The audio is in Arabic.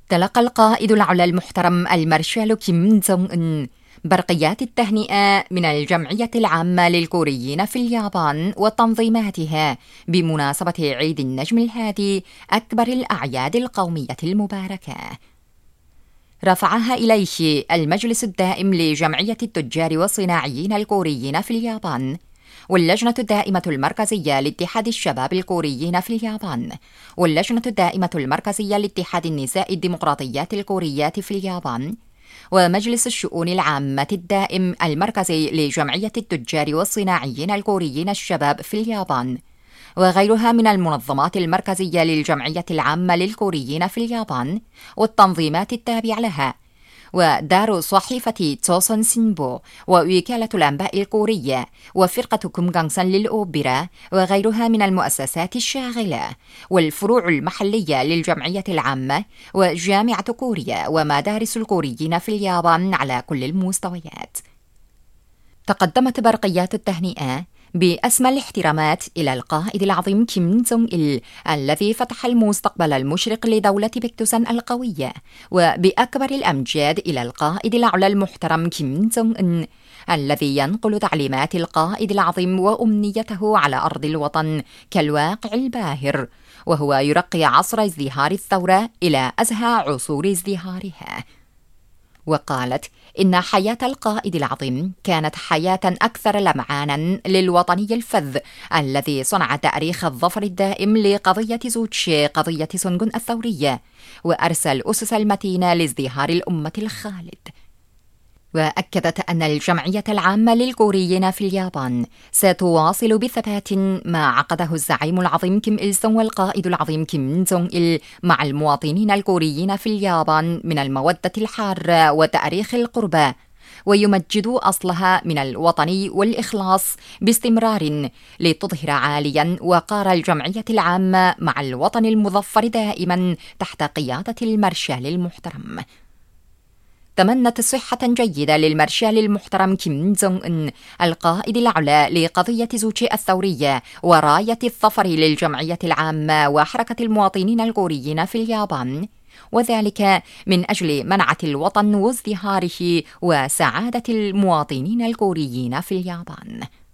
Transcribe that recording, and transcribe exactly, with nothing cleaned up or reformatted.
تلقى القائد الأعلى المحترم المارشال كيم جونغ أن برقيات التهنئة من الجمعية العامة للكوريين في اليابان وتنظيماتها بمناسبة عيد النجم الهادي أكبر الأعياد القومية المباركة. رفعها إليه المجلس الدائم لجمعية التجار والصناعيين الكوريين في اليابان، واللجنة الدائمة المركزية لاتحاد الشباب الكوريين في اليابان، واللجنة الدائمة المركزية لاتحاد النساء الديمقراطيات الكوريات في اليابان، ومجلس الشؤون العامة الدائم المركزي لجمعية التجار والصناعيين الكوريين الشباب في اليابان، وغيرها من المنظمات المركزية للجمعية العامة للكوريين في اليابان والتنظيمات التابعة لها، ودار صحيفة توسون سينبو، ووكالة الأنباء الكورية، وفرقة كومغانسان للأوبرا، وغيرها من المؤسسات الشاغلة والفروع المحلية للجمعية العامة، وجامعة كوريا، ومدارس الكوريين في اليابان على كل المستويات. تقدمت برقيات التهنئة بأسمى الاحترامات إلى القائد العظيم كيم جونغ إل الذي فتح المستقبل المشرق لدولة بكتوسان القوية، وبأكبر الأمجاد إلى القائد الأعلى المحترم كيم جونغ أن الذي ينقل تعليمات القائد العظيم وأمنيته على أرض الوطن كالواقع الباهر، وهو يرقي عصر ازدهار الثورة إلى أزهى عصور ازدهارها. وقالت إن حياة القائد العظيم كانت حياة أكثر لمعانا للوطني الفذ الذي صنع تاريخ الظفر الدائم لقضية زوتشي، قضية سونغون الثورية، وأرسى الأسس المتينة لازدهار الأمة الخالد. وأكدت أن الجمعية العامة للكوريين في اليابان ستواصل بثبات ما عقده الزعيم العظيم كيم إل سونغ والقائد العظيم كيم جونغ إل مع المواطنين الكوريين في اليابان من المودة الحارة وتاريخ القربى، ويمجد أصلها من الوطني والإخلاص باستمرار لتظهر عاليا وقار الجمعية العامة مع الوطن المظفر دائما تحت قيادة المارشال المحترم. تمنت صحة جيدة للمارشال المحترم كيم جونغ أن القائد الأعلى لقضية زوتشي الثورية وراية الظفر للجمعية العامة وحركة المواطنين الكوريين في اليابان، وذلك من أجل منعة الوطن وازدهاره وسعادة المواطنين الكوريين في اليابان.